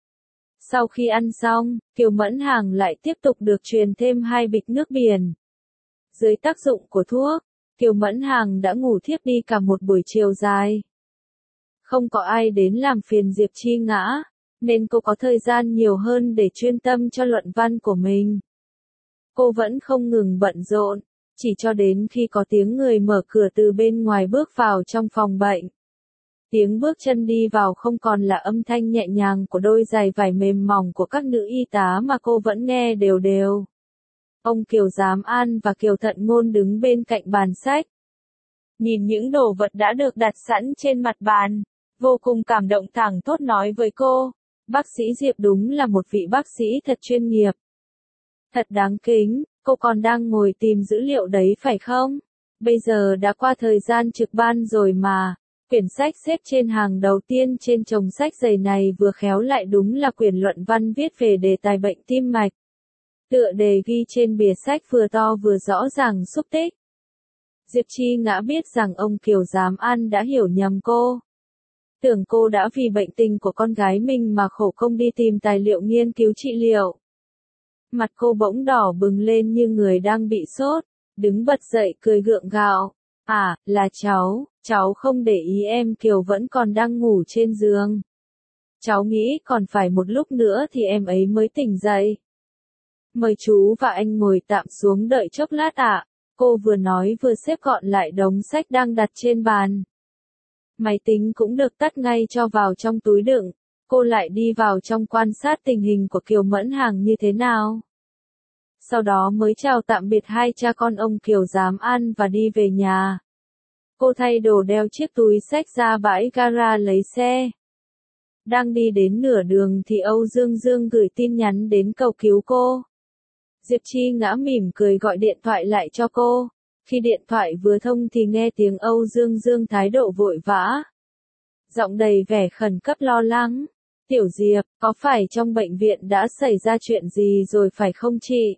Sau khi ăn xong, Kiều Mẫn Hằng lại tiếp tục được truyền thêm 2 bịch nước biển. Dưới tác dụng của thuốc, Kiều Mẫn Hằng đã ngủ thiếp đi cả một buổi chiều dài. Không có ai đến làm phiền Diệp Chi Ngã, nên cô có thời gian nhiều hơn để chuyên tâm cho luận văn của mình. Cô vẫn không ngừng bận rộn, chỉ cho đến khi có tiếng người mở cửa từ bên ngoài bước vào trong phòng bệnh. Tiếng bước chân đi vào không còn là âm thanh nhẹ nhàng của đôi giày vải mềm mỏng của các nữ y tá mà cô vẫn nghe đều đều. Ông Kiều Giám An và Kiều Thận Ngôn đứng bên cạnh bàn sách. Nhìn những đồ vật đã được đặt sẵn trên mặt bàn, vô cùng cảm động thẳng thốt nói với cô, bác sĩ Diệp đúng là một vị bác sĩ thật chuyên nghiệp. Thật đáng kính, cô còn đang ngồi tìm dữ liệu đấy phải không? Bây giờ đã qua thời gian trực ban rồi mà. Quyển sách xếp trên hàng đầu tiên trên chồng sách dày này vừa khéo lại đúng là quyển luận văn viết về đề tài bệnh tim mạch. Tựa đề ghi trên bìa sách vừa to vừa rõ ràng xúc tích. Diệp Chi Ngã biết rằng ông Kiều Giám An đã hiểu nhầm cô. Tưởng cô đã vì bệnh tình của con gái mình mà khổ công đi tìm tài liệu nghiên cứu trị liệu. Mặt cô bỗng đỏ bừng lên như người đang bị sốt, đứng bật dậy cười gượng gạo. À, là cháu không để ý em Kiều vẫn còn đang ngủ trên giường. Cháu nghĩ còn phải một lúc nữa thì em ấy mới tỉnh dậy. Mời chú và anh ngồi tạm xuống đợi chốc lát ạ. Cô vừa nói vừa xếp gọn lại đống sách đang đặt trên bàn. Máy tính cũng được tắt ngay cho vào trong túi đựng. Cô lại đi vào trong quan sát tình hình của Kiều Mẫn Hằng như thế nào. Sau đó mới chào tạm biệt hai cha con ông Kiều Giám An và đi về nhà. Cô thay đồ đeo chiếc túi xách ra bãi gara lấy xe. Đang đi đến nửa đường thì Âu Dương Dương gửi tin nhắn đến cầu cứu cô. Diệp Chi Ngã mỉm cười gọi điện thoại lại cho cô. Khi điện thoại vừa thông thì nghe tiếng Âu Dương Dương thái độ vội vã. Giọng đầy vẻ khẩn cấp lo lắng. Tiểu Diệp, có phải trong bệnh viện đã xảy ra chuyện gì rồi phải không chị?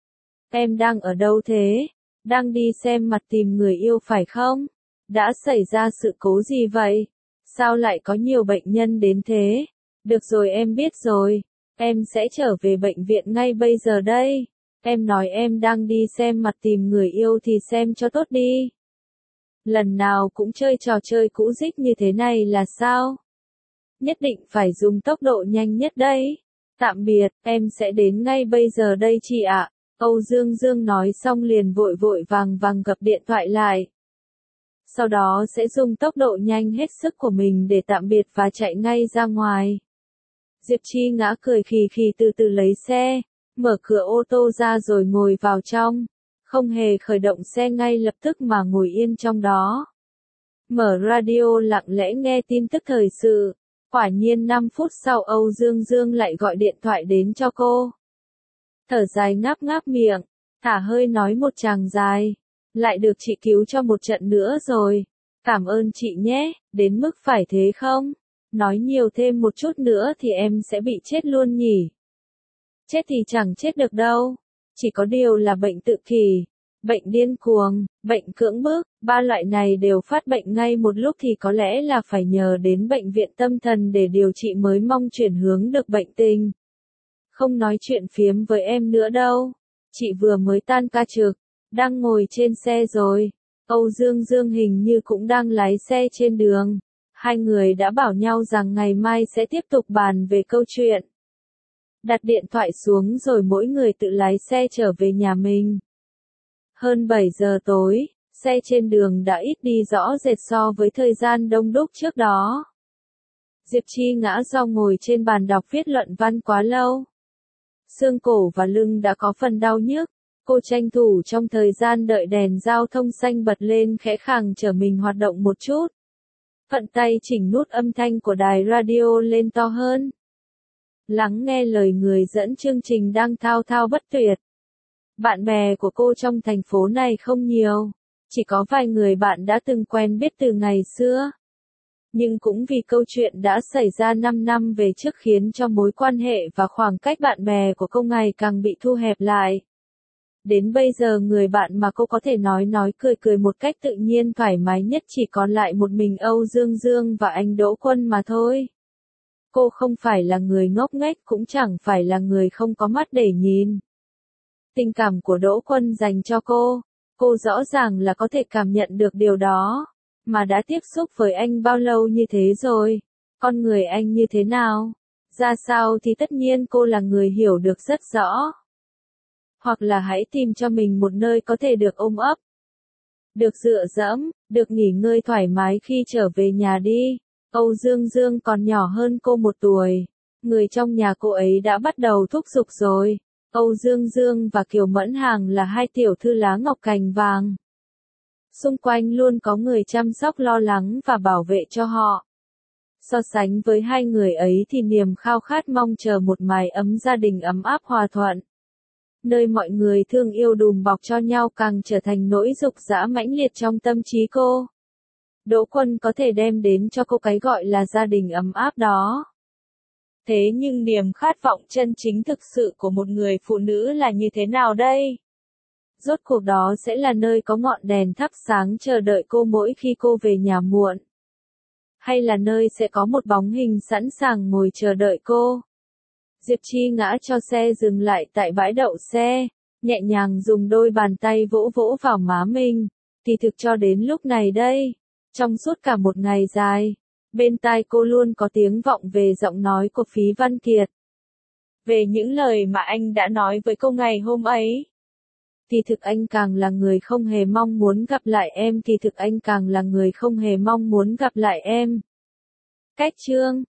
Em đang ở đâu thế? Đang đi xem mặt tìm người yêu phải không? Đã xảy ra sự cố gì vậy? Sao lại có nhiều bệnh nhân đến thế? Được rồi em biết rồi. Em sẽ trở về bệnh viện ngay bây giờ đây. Em nói em đang đi xem mặt tìm người yêu thì xem cho tốt đi. Lần nào cũng chơi trò chơi cũ rích như thế này là sao? Nhất định phải dùng tốc độ nhanh nhất đấy. Tạm biệt, em sẽ đến ngay bây giờ đây chị ạ. Âu Dương Dương nói xong liền vội vội vàng vàng gập điện thoại lại. Sau đó sẽ dùng tốc độ nhanh hết sức của mình để tạm biệt và chạy ngay ra ngoài. Diệp Chi Ngã cười khì khì từ từ lấy xe, mở cửa ô tô ra rồi ngồi vào trong. Không hề khởi động xe ngay lập tức mà ngồi yên trong đó. Mở radio lặng lẽ nghe tin tức thời sự. Quả nhiên 5 phút sau Âu Dương Dương lại gọi điện thoại đến cho cô. Thở dài ngáp ngáp miệng, thả hơi nói một tràng dài. Lại được chị cứu cho một trận nữa rồi. Cảm ơn chị nhé, đến mức phải thế không? Nói nhiều thêm một chút nữa thì em sẽ bị chết luôn nhỉ? Chết thì chẳng chết được đâu. Chỉ có điều là bệnh tự kỷ, bệnh điên cuồng, bệnh cưỡng bức, ba loại này đều phát bệnh ngay một lúc thì có lẽ là phải nhờ đến bệnh viện tâm thần để điều trị mới mong chuyển hướng được bệnh tình. Không nói chuyện phiếm với em nữa đâu. Chị vừa mới tan ca trực, đang ngồi trên xe rồi. Âu Dương Dương hình như cũng đang lái xe trên đường. Hai người đã bảo nhau rằng ngày mai sẽ tiếp tục bàn về câu chuyện. Đặt điện thoại xuống rồi mỗi người tự lái xe trở về nhà mình. Hơn 7 giờ tối, xe trên đường đã ít đi rõ rệt so với thời gian đông đúc trước đó. Diệp Chi Ngã do ngồi trên bàn đọc viết luận văn quá lâu. Xương cổ và lưng đã có phần đau nhức. Cô tranh thủ trong thời gian đợi đèn giao thông xanh bật lên khẽ khàng chở mình hoạt động một chút. Thuận tay chỉnh nút âm thanh của đài radio lên to hơn. Lắng nghe lời người dẫn chương trình đang thao thao bất tuyệt. Bạn bè của cô trong thành phố này không nhiều. Chỉ có vài người bạn đã từng quen biết từ ngày xưa. Nhưng cũng vì câu chuyện đã xảy ra 5 năm về trước khiến cho mối quan hệ và khoảng cách bạn bè của cô ngày càng bị thu hẹp lại. Đến bây giờ người bạn mà cô có thể nói cười cười một cách tự nhiên thoải mái nhất chỉ còn lại một mình Âu Dương Dương và anh Đỗ Quân mà thôi. Cô không phải là người ngốc nghếch cũng chẳng phải là người không có mắt để nhìn. Tình cảm của Đỗ Quân dành cho cô rõ ràng là có thể cảm nhận được điều đó. Mà đã tiếp xúc với anh bao lâu như thế rồi? Con người anh như thế nào? Ra sao thì tất nhiên cô là người hiểu được rất rõ. Hoặc là hãy tìm cho mình một nơi có thể được ôm ấp, được dựa dẫm, được nghỉ ngơi thoải mái khi trở về nhà đi. Âu Dương Dương còn nhỏ hơn cô 1 tuổi. Người trong nhà cô ấy đã bắt đầu thúc giục rồi. Âu Dương Dương và Kiều Mẫn Hàng là hai tiểu thư lá ngọc cành vàng. Xung quanh luôn có người chăm sóc lo lắng và bảo vệ cho họ. So sánh với hai người ấy thì niềm khao khát mong chờ một mái ấm gia đình ấm áp hòa thuận. Nơi mọi người thương yêu đùm bọc cho nhau càng trở thành nỗi dục dã mãnh liệt trong tâm trí cô. Đỗ Quân có thể đem đến cho cô cái gọi là gia đình ấm áp đó. Thế nhưng niềm khát vọng chân chính thực sự của một người phụ nữ là như thế nào đây? Rốt cuộc đó sẽ là nơi có ngọn đèn thắp sáng chờ đợi cô mỗi khi cô về nhà muộn. Hay là nơi sẽ có một bóng hình sẵn sàng ngồi chờ đợi cô? Diệp Chi Ngã cho xe dừng lại tại bãi đậu xe, nhẹ nhàng dùng đôi bàn tay vỗ vỗ vào má mình. Thì thực cho đến lúc này đây, trong suốt cả một ngày dài, bên tai cô luôn có tiếng vọng về giọng nói của Phí Văn Kiệt. Về những lời mà anh đã nói với cô ngày hôm ấy. Thì thực anh càng là người không hề mong muốn gặp lại em. Thì thực anh càng là người không hề mong muốn gặp lại em. Cách chương